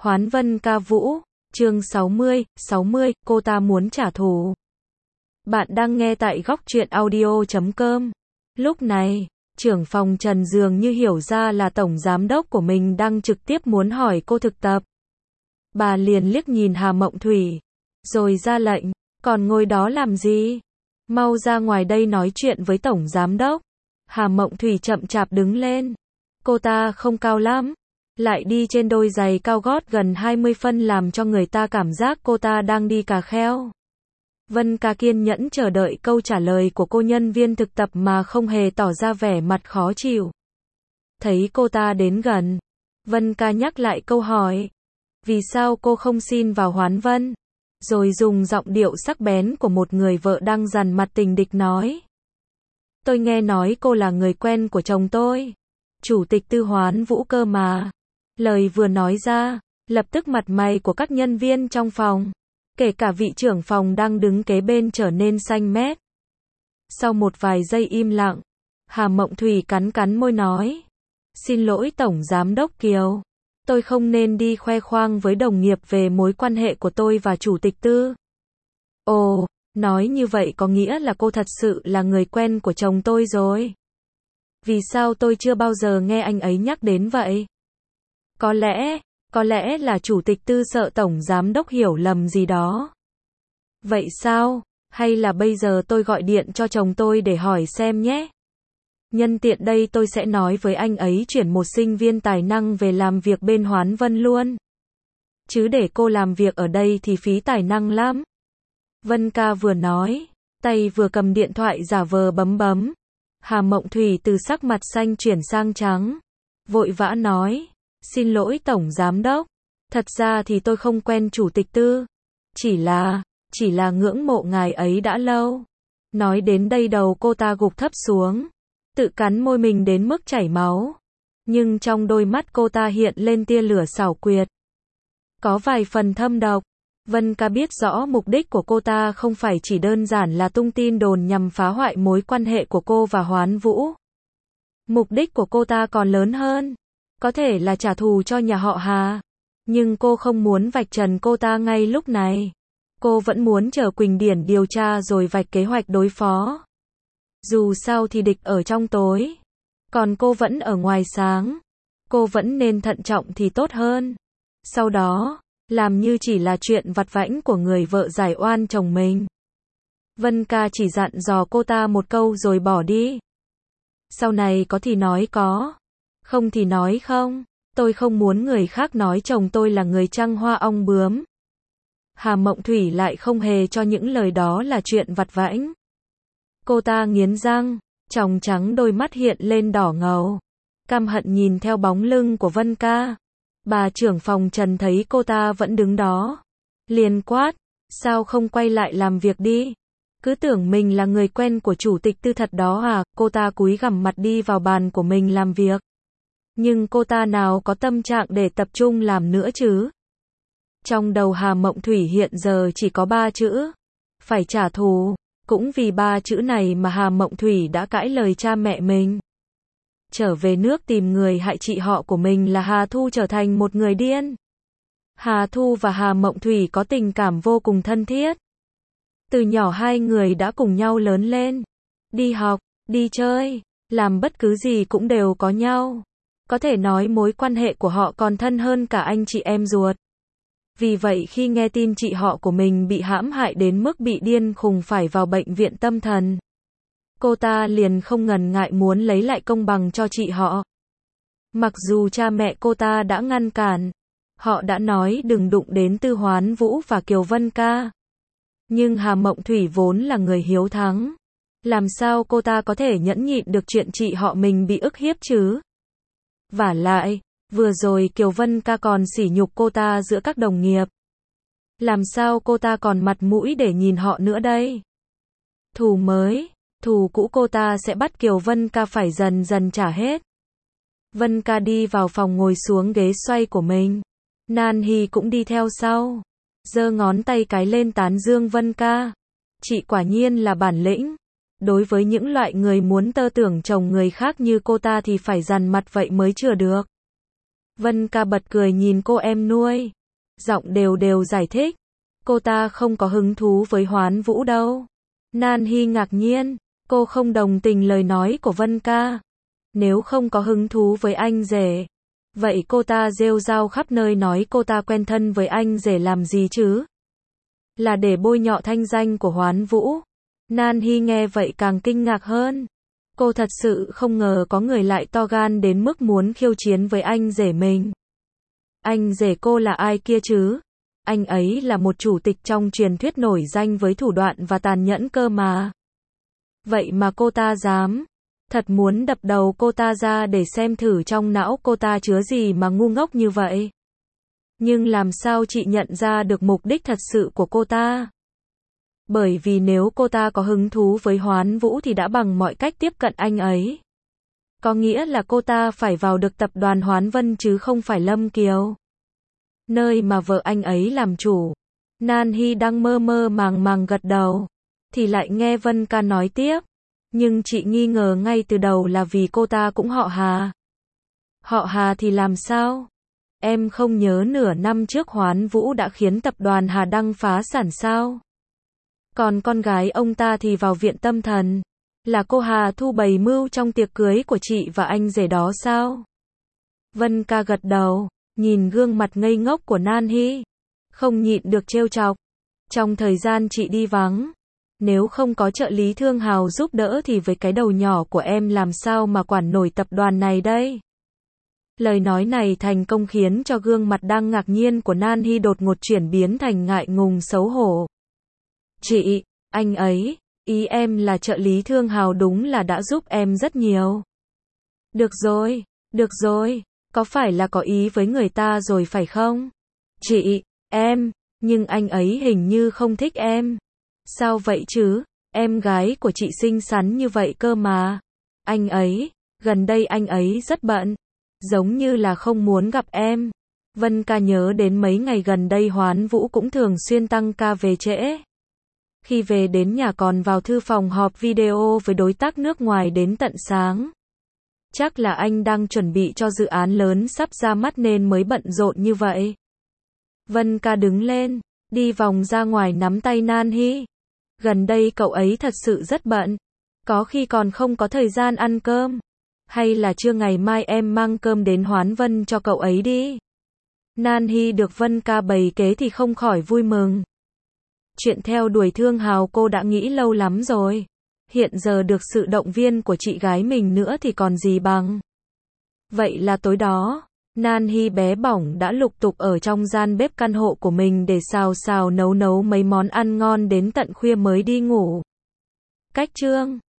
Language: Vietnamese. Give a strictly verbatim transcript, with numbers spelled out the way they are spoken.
Hoán Vân ca vũ, chương sáu mươi, sáu mươi, cô ta muốn trả thù. Bạn đang nghe tại góc truyện audio chấm com. Lúc này, trưởng phòng Trần dường như hiểu ra là tổng giám đốc của mình đang trực tiếp muốn hỏi cô thực tập. Bà liền liếc nhìn Hà Mộng Thủy, rồi ra lệnh, còn ngồi đó làm gì? Mau ra ngoài đây nói chuyện với tổng giám đốc. Hà Mộng Thủy chậm chạp đứng lên. Cô ta không cao lắm, lại đi trên đôi giày cao gót gần hai mươi phân làm cho người ta cảm giác cô ta đang đi cà kheo. Vân ca kiên nhẫn chờ đợi câu trả lời của cô nhân viên thực tập mà không hề tỏ ra vẻ mặt khó chịu. Thấy cô ta đến gần, Vân ca nhắc lại câu hỏi. Vì sao cô không xin vào Hoán Vân? Rồi dùng giọng điệu sắc bén của một người vợ đang dằn mặt tình địch nói. Tôi nghe nói cô là người quen của chồng tôi. Chủ tịch Tư Hoán Vũ cơ mà. Lời vừa nói ra, lập tức mặt mày của các nhân viên trong phòng, kể cả vị trưởng phòng đang đứng kế bên trở nên xanh mét. Sau một vài giây im lặng, Hà Mộng Thủy cắn cắn môi nói. Xin lỗi Tổng Giám đốc Kiều. Tôi không nên đi khoe khoang với đồng nghiệp về mối quan hệ của tôi và Chủ tịch Tư. Ồ, nói như vậy có nghĩa là cô thật sự là người quen của chồng tôi rồi. Vì sao tôi chưa bao giờ nghe anh ấy nhắc đến vậy? Có lẽ, có lẽ là Chủ tịch Tư sợ Tổng Giám đốc hiểu lầm gì đó. Vậy sao? Hay là bây giờ tôi gọi điện cho chồng tôi để hỏi xem nhé? Nhân tiện đây tôi sẽ nói với anh ấy chuyển một sinh viên tài năng về làm việc bên Hoán Vân luôn. Chứ để cô làm việc ở đây thì phí tài năng lắm. Vân ca vừa nói, tay vừa cầm điện thoại giả vờ bấm bấm. Hà Mộng Thủy từ sắc mặt xanh chuyển sang trắng. Vội vã nói. Xin lỗi Tổng Giám đốc. Thật ra thì tôi không quen Chủ tịch Tư. Chỉ là, chỉ là ngưỡng mộ ngài ấy đã lâu. Nói đến đây đầu cô ta gục thấp xuống. Tự cắn môi mình đến mức chảy máu. Nhưng trong đôi mắt cô ta hiện lên tia lửa xảo quyệt. Có vài phần thâm độc. Vân ca biết rõ mục đích của cô ta không phải chỉ đơn giản là tung tin đồn nhằm phá hoại mối quan hệ của cô và Hoán Vũ. Mục đích của cô ta còn lớn hơn. Có thể là trả thù cho nhà họ Hà. Nhưng cô không muốn vạch trần cô ta ngay lúc này. Cô vẫn muốn chờ Quỳnh Điển điều tra rồi vạch kế hoạch đối phó. Dù sao thì địch ở trong tối. Còn cô vẫn ở ngoài sáng. Cô vẫn nên thận trọng thì tốt hơn. Sau đó, làm như chỉ là chuyện vặt vãnh của người vợ giải oan chồng mình. Vân ca chỉ dặn dò cô ta một câu rồi bỏ đi. Sau này có thì nói có. Không thì nói không. Tôi không muốn người khác nói chồng tôi là người trăng hoa ong bướm. Hà Mộng Thủy lại không hề cho những lời đó là chuyện vặt vãnh. Cô ta nghiến răng, tròng trắng đôi mắt hiện lên đỏ ngầu. Căm hận nhìn theo bóng lưng của Vân ca. Bà trưởng phòng Trần thấy cô ta vẫn đứng đó. Liền quát, sao không quay lại làm việc đi? Cứ tưởng mình là người quen của Chủ tịch Tư thật đó à? Cô ta cúi gằm mặt đi vào bàn của mình làm việc. Nhưng cô ta nào có tâm trạng để tập trung làm nữa chứ? Trong đầu Hà Mộng Thủy hiện giờ chỉ có ba chữ. Phải trả thù. Cũng vì ba chữ này mà Hà Mộng Thủy đã cãi lời cha mẹ mình. Trở về nước tìm người hại chị họ của mình là Hà Thu trở thành một người điên. Hà Thu và Hà Mộng Thủy có tình cảm vô cùng thân thiết. Từ nhỏ hai người đã cùng nhau lớn lên. Đi học, đi chơi, làm bất cứ gì cũng đều có nhau. Có thể nói mối quan hệ của họ còn thân hơn cả anh chị em ruột. Vì vậy khi nghe tin chị họ của mình bị hãm hại đến mức bị điên khùng phải vào bệnh viện tâm thần, cô ta liền không ngần ngại muốn lấy lại công bằng cho chị họ. Mặc dù cha mẹ cô ta đã ngăn cản, họ đã nói đừng đụng đến Tư Hoán Vũ và Kiều Vân ca. Nhưng Hà Mộng Thủy vốn là người hiếu thắng. Làm sao cô ta có thể nhẫn nhịn được chuyện chị họ mình bị ức hiếp chứ? Vả lại, vừa rồi Kiều Vân ca còn sỉ nhục cô ta giữa các đồng nghiệp. Làm sao cô ta còn mặt mũi để nhìn họ nữa đây? Thù mới, thù cũ cô ta sẽ bắt Kiều Vân ca phải dần dần trả hết. Vân ca đi vào phòng ngồi xuống ghế xoay của mình. Nan Hy cũng đi theo sau. Giơ ngón tay cái lên tán dương Vân ca. Chị quả nhiên là bản lĩnh. Đối với những loại người muốn tơ tưởng chồng người khác như cô ta thì phải dằn mặt vậy mới chừa được. Vân Ca bật cười nhìn cô em nuôi. Giọng đều đều giải thích. Cô ta không có hứng thú với Hoán Vũ đâu. Nan Hy ngạc nhiên. Cô không đồng tình lời nói của Vân Ca. Nếu không có hứng thú với anh rể, vậy cô ta rêu rao khắp nơi nói cô ta quen thân với anh rể làm gì chứ? Là để bôi nhọ thanh danh của Hoán Vũ. Nan Hy nghe vậy càng kinh ngạc hơn. Cô thật sự không ngờ có người lại to gan đến mức muốn khiêu chiến với anh rể mình. Anh rể cô là ai kia chứ? Anh ấy là một chủ tịch trong truyền thuyết nổi danh với thủ đoạn và tàn nhẫn cơ mà. Vậy mà cô ta dám. Thật muốn đập đầu cô ta ra để xem thử trong não cô ta chứa gì mà ngu ngốc như vậy. Nhưng làm sao chị nhận ra được mục đích thật sự của cô ta? Bởi vì nếu cô ta có hứng thú với Hoán Vũ thì đã bằng mọi cách tiếp cận anh ấy. Có nghĩa là cô ta phải vào được tập đoàn Hoán Vân chứ không phải Lâm Kiều. Nơi mà vợ anh ấy làm chủ. Nan Hy đang mơ mơ màng màng gật đầu. Thì lại nghe Vân Ca nói tiếp. Nhưng chị nghi ngờ ngay từ đầu là vì cô ta cũng họ Hà. Họ Hà thì làm sao? Em không nhớ nửa năm trước Hoán Vũ đã khiến tập đoàn Hà Đăng phá sản sao? Còn con gái ông ta thì vào viện tâm thần. Là cô Hà Thu bày mưu trong tiệc cưới của chị và anh rể đó sao? Vân Ca gật đầu, nhìn gương mặt ngây ngốc của Nan Hy. Không nhịn được trêu chọc. Trong thời gian chị đi vắng, nếu không có trợ lý Thương Hào giúp đỡ thì với cái đầu nhỏ của em làm sao mà quản nổi tập đoàn này đây? Lời nói này thành công khiến cho gương mặt đang ngạc nhiên của Nan Hy đột ngột chuyển biến thành ngại ngùng xấu hổ. Chị, anh ấy, ý em là trợ lý Thương Hào đúng là đã giúp em rất nhiều. Được rồi, được rồi, có phải là có ý với người ta rồi phải không? Chị, em, nhưng anh ấy hình như không thích em. Sao vậy chứ? Em gái của chị xinh xắn như vậy cơ mà. Anh ấy, gần đây anh ấy rất bận. Giống như là không muốn gặp em. Vân Ca nhớ đến mấy ngày gần đây Hoán Vũ cũng thường xuyên tăng ca về trễ. Khi về đến nhà còn vào thư phòng họp video với đối tác nước ngoài đến tận sáng. Chắc là anh đang chuẩn bị cho dự án lớn sắp ra mắt nên mới bận rộn như vậy. Vân Ca đứng lên, đi vòng ra ngoài nắm tay Nan Hy. Gần đây cậu ấy thật sự rất bận. Có khi còn không có thời gian ăn cơm. Hay là trưa ngày mai em mang cơm đến Hoán Vân cho cậu ấy đi. Nan Hy được Vân Ca bày kế thì không khỏi vui mừng. Chuyện theo đuổi Thương Hào cô đã nghĩ lâu lắm rồi. Hiện giờ được sự động viên của chị gái mình nữa thì còn gì bằng. Vậy là tối đó, Nan Hy bé bỏng đã lục tục ở trong gian bếp căn hộ của mình để xào xào nấu nấu mấy món ăn ngon đến tận khuya mới đi ngủ. Cách chương